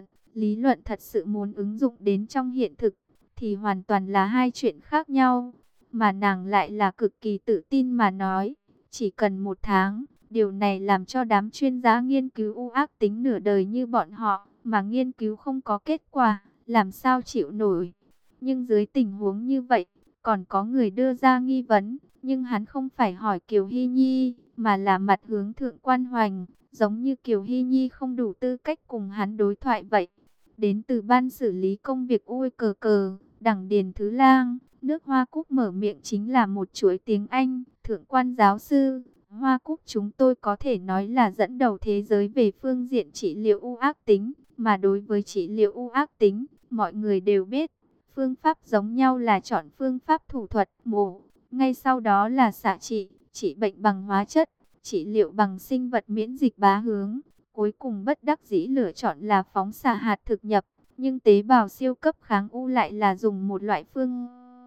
lý luận thật sự muốn ứng dụng đến trong hiện thực, thì hoàn toàn là hai chuyện khác nhau. Mà nàng lại là cực kỳ tự tin mà nói, chỉ cần 1 tháng. Điều này làm cho đám chuyên gia nghiên cứu u ác tính nửa đời như bọn họ, mà nghiên cứu không có kết quả, làm sao chịu nổi. Nhưng dưới tình huống như vậy, còn có người đưa ra nghi vấn, nhưng hắn không phải hỏi Kiều Hy Nhi, mà là mặt hướng Thượng Quan Hoành, giống như Kiều Hy Nhi không đủ tư cách cùng hắn đối thoại vậy. Đến từ ban xử lý công việc ui cờ cờ, Đằng Điền Thứ Lang, nước Hoa Cúc mở miệng chính là một chuỗi tiếng Anh. Thượng Quan giáo sư, Hoa Cúc chúng tôi có thể nói là dẫn đầu thế giới về phương diện trị liệu u ác tính, mà đối với trị liệu u ác tính, mọi người đều biết, phương pháp giống nhau là chọn phương pháp thủ thuật mổ, ngay sau đó là xạ trị, trị bệnh bằng hóa chất, trị liệu bằng sinh vật miễn dịch bá hướng, cuối cùng bất đắc dĩ lựa chọn là phóng xạ hạt thực nhập, nhưng tế bào siêu cấp kháng u lại là dùng một loại phương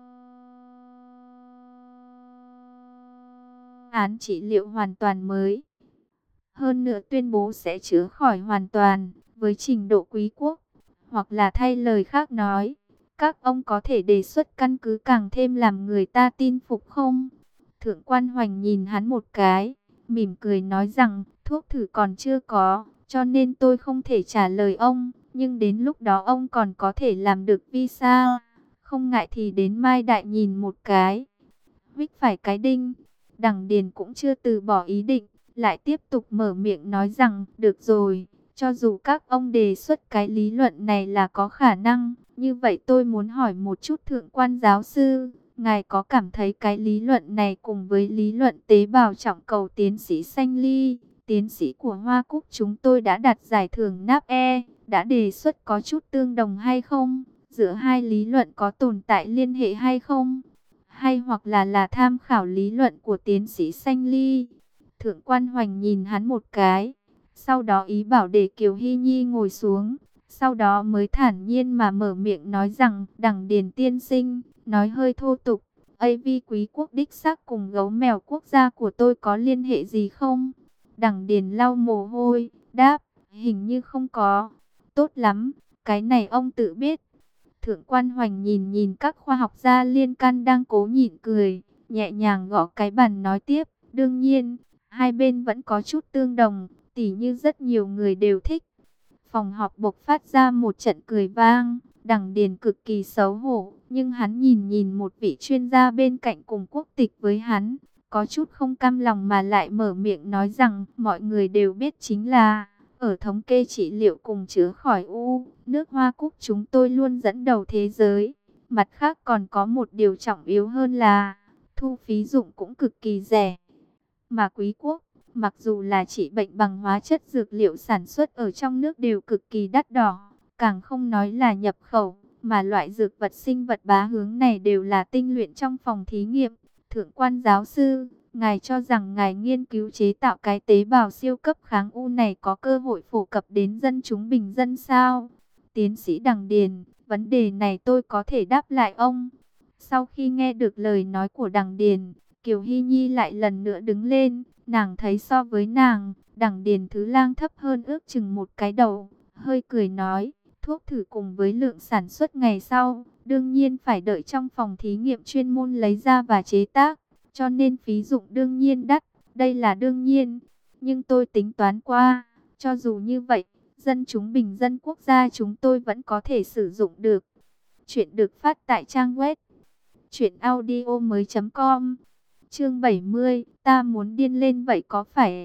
án trị liệu hoàn toàn mới. Hơn nữa tuyên bố sẽ chữa khỏi hoàn toàn, với trình độ quý quốc. Hoặc là thay lời khác nói, các ông có thể đề xuất căn cứ càng thêm làm người ta tin phục không? Thượng Quan Hoành nhìn hắn một cái, mỉm cười nói rằng, thuốc thử còn chưa có, cho nên tôi không thể trả lời ông. Nhưng đến lúc đó ông còn có thể làm được visa. Không ngại thì đến Mai Đại nhìn một cái. Huých phải cái đinh. Đằng Điền cũng chưa từ bỏ ý định, lại tiếp tục mở miệng nói rằng, được rồi, cho dù các ông đề xuất cái lý luận này là có khả năng, như vậy tôi muốn hỏi một chút Thượng Quan giáo sư, ngài có cảm thấy cái lý luận này cùng với lý luận tế bào trọng cầu tiến sĩ Sanh Ly, tiến sĩ của Hoa Cúc chúng tôi đã đạt giải thưởng NAPE, đã đề xuất có chút tương đồng hay không? Giữa hai lý luận có tồn tại liên hệ hay không? Hay hoặc là tham khảo lý luận của tiến sĩ Sanh Ly? Thượng Quan Hoành nhìn hắn một cái, sau đó ý bảo để Kiều Hy Nhi ngồi xuống, sau đó mới thản nhiên mà mở miệng nói rằng, Đằng Điền tiên sinh, nói hơi thô tục, AV quý quốc đích xác cùng gấu mèo quốc gia của tôi có liên hệ gì không? Đằng Điền lau mồ hôi, đáp, hình như không có. Tốt lắm, cái này ông tự biết. Thượng Quan Hoành nhìn nhìn các khoa học gia liên can đang cố nhịn cười, nhẹ nhàng gõ cái bàn nói tiếp, đương nhiên, hai bên vẫn có chút tương đồng, tỉ như rất nhiều người đều thích. Phòng họp bộc phát ra một trận cười vang, Đằng Điền cực kỳ xấu hổ, Nhưng hắn nhìn nhìn một vị chuyên gia bên cạnh cùng quốc tịch với hắn, có chút không cam lòng mà lại mở miệng nói rằng mọi người đều biết chính là ở thống kê trị liệu cùng chữa khỏi u, nước Hoa Cúc chúng tôi luôn dẫn đầu thế giới. Mặt khác còn có một điều trọng yếu hơn là thu phí dụng cũng cực kỳ rẻ. Mà Quý quốc, mặc dù là trị bệnh bằng hóa chất dược liệu sản xuất ở trong nước đều cực kỳ đắt đỏ, càng không nói là nhập khẩu, mà loại dược vật sinh vật bá hướng này đều là tinh luyện trong phòng thí nghiệm. Thượng quan giáo sư, ngài cho rằng ngài nghiên cứu chế tạo cái tế bào siêu cấp kháng u này có cơ hội phổ cập đến dân chúng bình dân sao? Tiến sĩ Đằng Điền, vấn đề này tôi có thể đáp lại ông. Sau khi nghe được lời nói của Đằng Điền, Kiều Hy Nhi lại lần nữa đứng lên. Nàng thấy so với nàng, Đằng Điền Thứ Lang thấp hơn ước chừng một cái đầu, hơi cười nói, thuốc thử cùng với lượng sản xuất ngày sau, đương nhiên phải đợi trong phòng thí nghiệm chuyên môn lấy ra và chế tác, cho nên phí dụng đương nhiên đắt, đây là đương nhiên. Nhưng tôi tính toán qua, cho dù như vậy, dân chúng bình dân quốc gia chúng tôi vẫn có thể sử dụng được. Chuyện được phát tại trang web truyệnaudiomoi.com. Chương 70, ta muốn điên lên vậy có phải?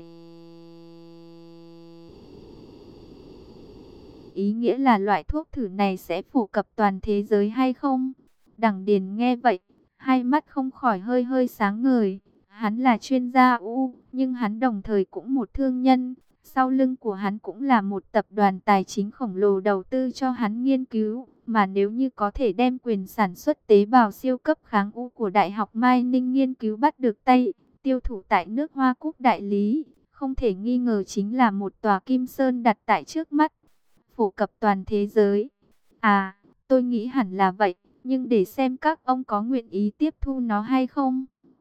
Ý nghĩa là loại thuốc thử này sẽ phổ cập toàn thế giới hay không? Đằng Điền nghe vậy, hai mắt không khỏi hơi hơi sáng ngời. Hắn là chuyên gia U, nhưng hắn đồng thời cũng một thương nhân. Sau lưng của hắn cũng là một tập đoàn tài chính khổng lồ đầu tư cho hắn nghiên cứu. Mà nếu như có thể đem quyền sản xuất tế bào siêu cấp kháng U của Đại học Mai Ninh nghiên cứu bắt được tay, tiêu thụ tại nước Hoa Cúc đại lý, không thể nghi ngờ chính là một tòa kim sơn đặt tại trước mắt. Phổ cập toàn thế giới. À, tôi nghĩ hẳn là vậy, nhưng để xem các ông có nguyện ý tiếp thu nó hay không.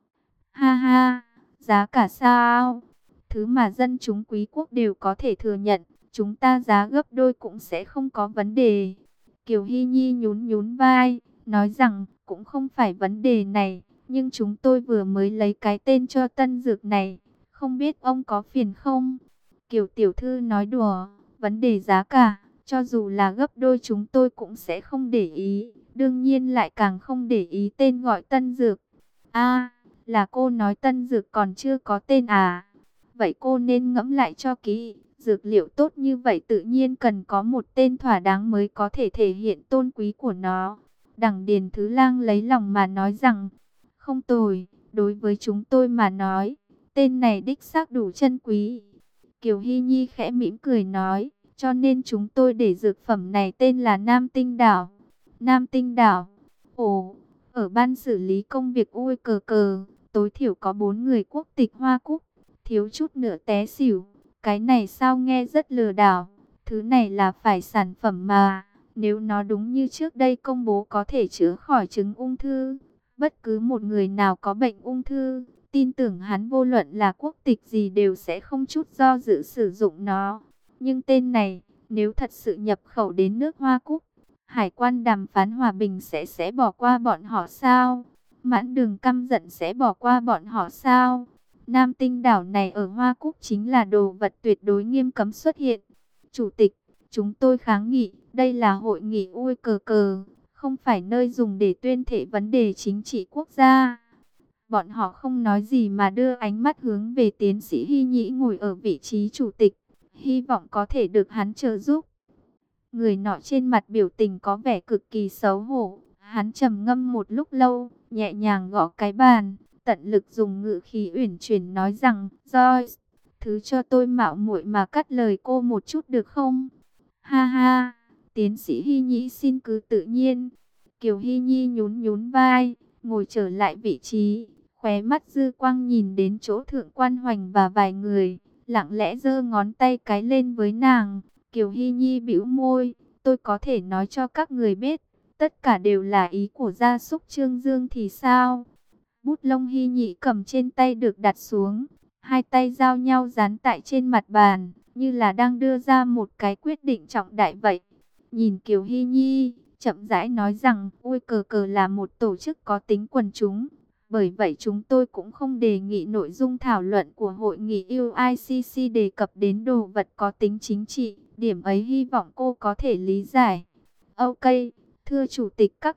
Ha ha, giá cả sao? Thứ mà dân chúng Quý quốc đều có thể thừa nhận, chúng ta giá gấp đôi cũng sẽ không có vấn đề. Kiều Hy Nhi nhún nhún vai, nói rằng cũng không phải vấn đề này, nhưng chúng tôi vừa mới lấy cái tên cho tân dược này, không biết ông có phiền không? Kiều tiểu thư nói đùa, vấn đề giá cả, cho dù là gấp đôi chúng tôi cũng sẽ không để ý, đương nhiên lại càng không để ý tên gọi tân dược. À, là cô nói tân dược còn chưa có tên à? Vậy cô nên ngẫm lại cho kỹ. Dược liệu tốt như vậy tự nhiên cần có một tên thỏa đáng mới có thể thể hiện tôn quý của nó. Đằng Điền Thứ Lang lấy lòng mà nói rằng, không tồi, đối với chúng tôi mà nói, tên này đích xác đủ chân quý. Kiều Hy Nhi khẽ mỉm cười nói, cho nên chúng tôi để dược phẩm này tên là Nam Tinh Đảo. Nam Tinh Đảo, ồ, ở ban xử lý công việc ui cờ cờ, tối thiểu có 4 người quốc tịch Hoa Cúc, thiếu chút nữa té xỉu. Cái này sao nghe rất lừa đảo, thứ này là phải sản phẩm mà, nếu nó đúng như trước đây công bố có thể chữa khỏi chứng ung thư, bất cứ một người nào có bệnh ung thư, tin tưởng hắn vô luận là quốc tịch gì đều sẽ không chút do dự sử dụng nó. Nhưng tên này, nếu thật sự nhập khẩu đến nước Hoa Cúc, hải quan đàm phán hòa bình sẽ bỏ qua bọn họ sao? Mãn Đường căm giận sẽ bỏ qua bọn họ sao? Nam Tinh Đảo này ở Hoa Cúc chính là đồ vật tuyệt đối nghiêm cấm xuất hiện. Chủ tịch, chúng tôi kháng nghị, đây là hội nghị ui cờ cờ, không phải nơi dùng để tuyên thệ vấn đề chính trị quốc gia. Bọn họ không nói gì mà đưa ánh mắt hướng về tiến sĩ Hy Nhĩ ngồi ở vị trí chủ tịch, hy vọng có thể được hắn trợ giúp. Người nọ trên mặt biểu tình có vẻ cực kỳ xấu hổ, hắn trầm ngâm một lúc lâu, nhẹ nhàng gõ cái bàn, tận lực dùng ngữ khí uyển chuyển nói rằng, Joyce, thứ cho tôi mạo muội mà cắt lời cô một chút được không? Ha ha, tiến sĩ Hy Nhĩ xin cứ tự nhiên. Kiều Hy Nhi nhún nhún vai, ngồi trở lại vị trí, khóe mắt dư quang nhìn đến chỗ Thượng quan Hoành và vài người, lặng lẽ giơ ngón tay cái lên với nàng. Kiều Hy Nhi bĩu môi, tôi có thể nói cho các người biết, tất cả đều là ý của gia súc Trương Dương thì sao? Bút lông Hy Nhĩ cầm trên tay được đặt xuống, hai tay giao nhau dán tại trên mặt bàn, như là đang đưa ra một cái quyết định trọng đại vậy. Nhìn Kiều Hy Nhi, chậm rãi nói rằng, ui cờ cờ là một tổ chức có tính quần chúng. Bởi vậy chúng tôi cũng không đề nghị nội dung thảo luận của hội nghị UICC đề cập đến đồ vật có tính chính trị. Điểm ấy hy vọng cô có thể lý giải. Ok, thưa chủ tịch các hạ,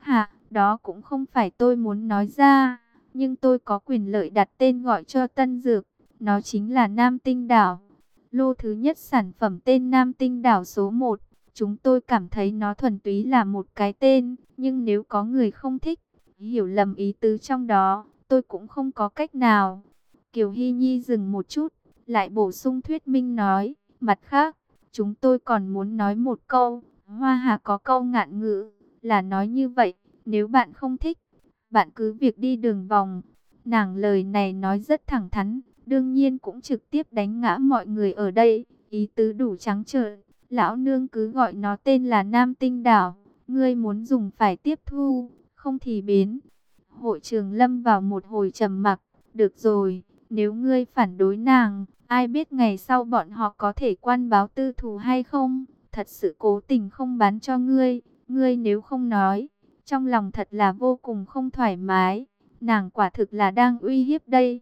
Đó cũng không phải tôi muốn nói ra, nhưng tôi có quyền lợi đặt tên gọi cho tân dược. Nó chính là Nam Tinh Đảo. Lô thứ nhất sản phẩm tên Nam Tinh Đảo số 1. Chúng tôi cảm thấy nó thuần túy là một cái tên, nhưng nếu có người không thích, hiểu lầm ý tứ trong đó, tôi cũng không có cách nào. Kiều Hy Nhi dừng một chút, lại bổ sung thuyết minh nói, mặt khác, chúng tôi còn muốn nói một câu. Hoa Hà có câu ngạn ngữ, là nói như vậy, nếu bạn không thích, bạn cứ việc đi đường vòng. Nàng lời này nói rất thẳng thắn, đương nhiên cũng trực tiếp đánh ngã mọi người ở đây, ý tứ đủ trắng trợn. Lão nương cứ gọi nó tên là Nam Tinh Đảo, ngươi muốn dùng phải tiếp thu, không thì biến. Hội trường lâm vào một hồi trầm mặc. Được rồi, nếu ngươi phản đối nàng, ai biết ngày sau bọn họ có thể quan báo tư thù hay không? Thật sự cố tình không bán cho ngươi, ngươi nếu không nói, trong lòng thật là vô cùng không thoải mái. Nàng quả thực là đang uy hiếp đây.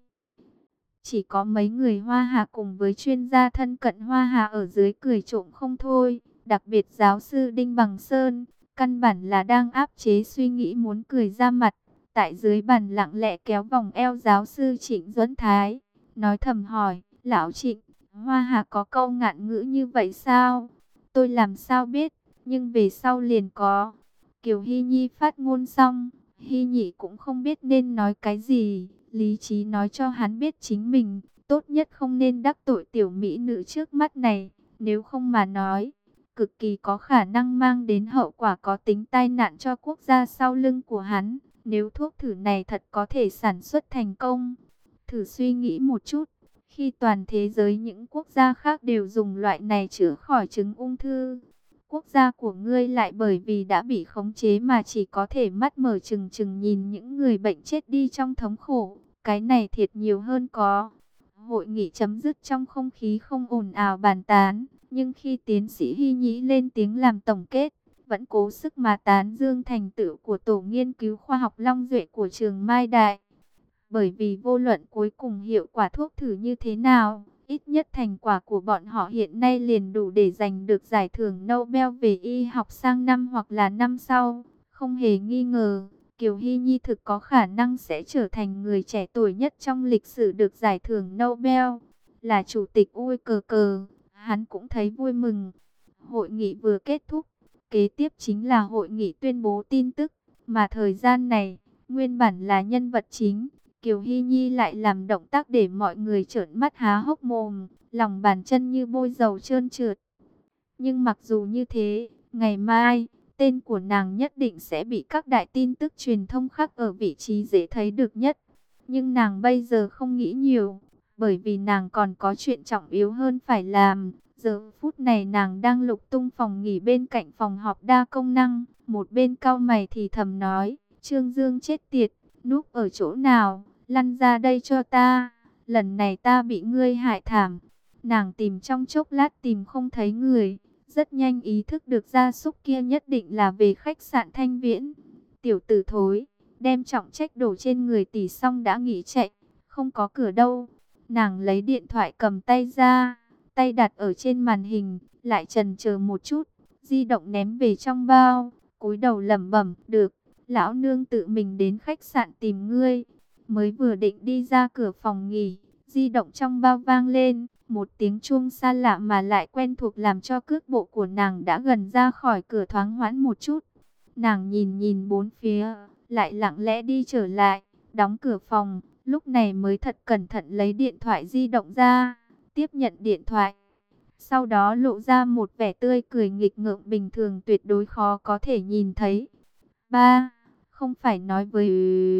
Chỉ có mấy người Hoa Hà cùng với chuyên gia thân cận Hoa Hà ở dưới cười trộm không thôi. Đặc biệt giáo sư Đinh Bằng Sơn, căn bản là đang áp chế suy nghĩ muốn cười ra mặt. Tại dưới bàn lặng lẽ kéo vòng eo giáo sư Trịnh Duẫn Thái, nói thầm hỏi, lão Trịnh, Hoa Hà có câu ngạn ngữ như vậy sao? Tôi làm sao biết, nhưng về sau liền có. Kiều Hy Nhi phát ngôn xong, Hy Nhị cũng không biết nên nói cái gì. Lý trí nói cho hắn biết chính mình, tốt nhất không nên đắc tội tiểu mỹ nữ trước mắt này. Nếu không mà nói, cực kỳ có khả năng mang đến hậu quả có tính tai nạn cho quốc gia sau lưng của hắn. Nếu thuốc thử này thật có thể sản xuất thành công, thử suy nghĩ một chút. Khi toàn thế giới những quốc gia khác đều dùng loại này chữa khỏi chứng ung thư, quốc gia của ngươi lại bởi vì đã bị khống chế mà chỉ có thể mắt mở trừng trừng nhìn những người bệnh chết đi trong thống khổ. Cái này thiệt nhiều hơn có. Hội nghị chấm dứt trong không khí không ồn ào bàn tán, nhưng khi tiến sĩ Hy Nhĩ lên tiếng làm tổng kết, vẫn cố sức mà tán dương thành tựu của tổ nghiên cứu khoa học Long Duệ của trường Mai Đại. Bởi vì vô luận cuối cùng hiệu quả thuốc thử như thế nào, ít nhất thành quả của bọn họ hiện nay liền đủ để giành được giải thưởng Nobel về y học sang năm hoặc là năm sau. Không hề nghi ngờ, Kiều Hy Nhi thực có khả năng sẽ trở thành người trẻ tuổi nhất trong lịch sử được giải thưởng Nobel. Là chủ tịch UICR, hắn cũng thấy vui mừng. Hội nghị vừa kết thúc, kế tiếp chính là hội nghị tuyên bố tin tức, mà thời gian này, nguyên bản là nhân vật chính. Kiều Hy Nhi lại làm động tác để mọi người trợn mắt há hốc mồm, lòng bàn chân như bôi dầu trơn trượt. Nhưng mặc dù như thế, ngày mai, tên của nàng nhất định sẽ bị các đại tin tức truyền thông khác ở vị trí dễ thấy được nhất. Nhưng nàng bây giờ không nghĩ nhiều, bởi vì nàng còn có chuyện trọng yếu hơn phải làm. Giờ phút này nàng đang lục tung phòng nghỉ bên cạnh phòng họp đa công năng, một bên cau mày thì thầm nói, Trương Dương chết tiệt, núp ở chỗ nào? Lăn ra đây cho ta, lần này ta bị ngươi hại thảm. Nàng tìm trong chốc lát tìm không thấy người, rất nhanh ý thức được gia súc kia nhất định là về khách sạn Thanh Viễn. Tiểu tử thối, đem trọng trách đổ trên người tỷ xong đã nghỉ chạy, không có cửa đâu. Nàng lấy điện thoại cầm tay ra, tay đặt ở trên màn hình, lại chần chờ một chút, di động ném về trong bao, cúi đầu lẩm bẩm, được, lão nương tự mình đến khách sạn tìm ngươi. Mới vừa định đi ra cửa phòng nghỉ, di động trong bao vang lên, một tiếng chuông xa lạ mà lại quen thuộc làm cho cước bộ của nàng đã gần ra khỏi cửa thoáng hoãn một chút. Nàng nhìn nhìn bốn phía, lại lặng lẽ đi trở lại, đóng cửa phòng, lúc này mới thật cẩn thận lấy điện thoại di động ra, tiếp nhận điện thoại. Sau đó lộ ra một vẻ tươi cười nghịch ngợm bình thường tuyệt đối khó có thể nhìn thấy. Ba, không phải nói với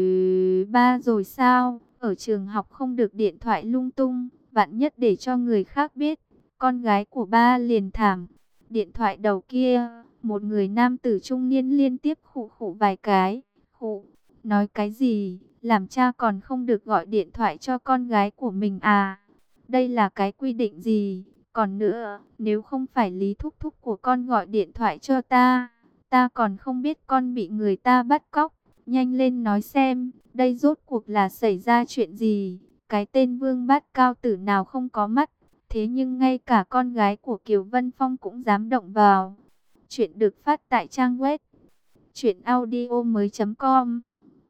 ba rồi sao, ở trường học không được điện thoại lung tung, vạn nhất để cho người khác biết, con gái của ba liền thảm. Điện thoại đầu kia, một người nam tử trung niên liên tiếp khụ khụ vài cái, khụ, nói cái gì, làm cha còn không được gọi điện thoại cho con gái của mình à, đây là cái quy định gì, còn nữa, nếu không phải Lý Thúc Thúc của con gọi điện thoại cho ta, ta còn không biết con bị người ta bắt cóc. Nhanh lên nói xem, đây rốt cuộc là xảy ra chuyện gì? Cái tên Vương Bát Cao Tử nào không có mắt, thế nhưng ngay cả con gái của Kiều Vân Phong cũng dám động vào. Chuyện được phát tại trang web Chuyện audio mới com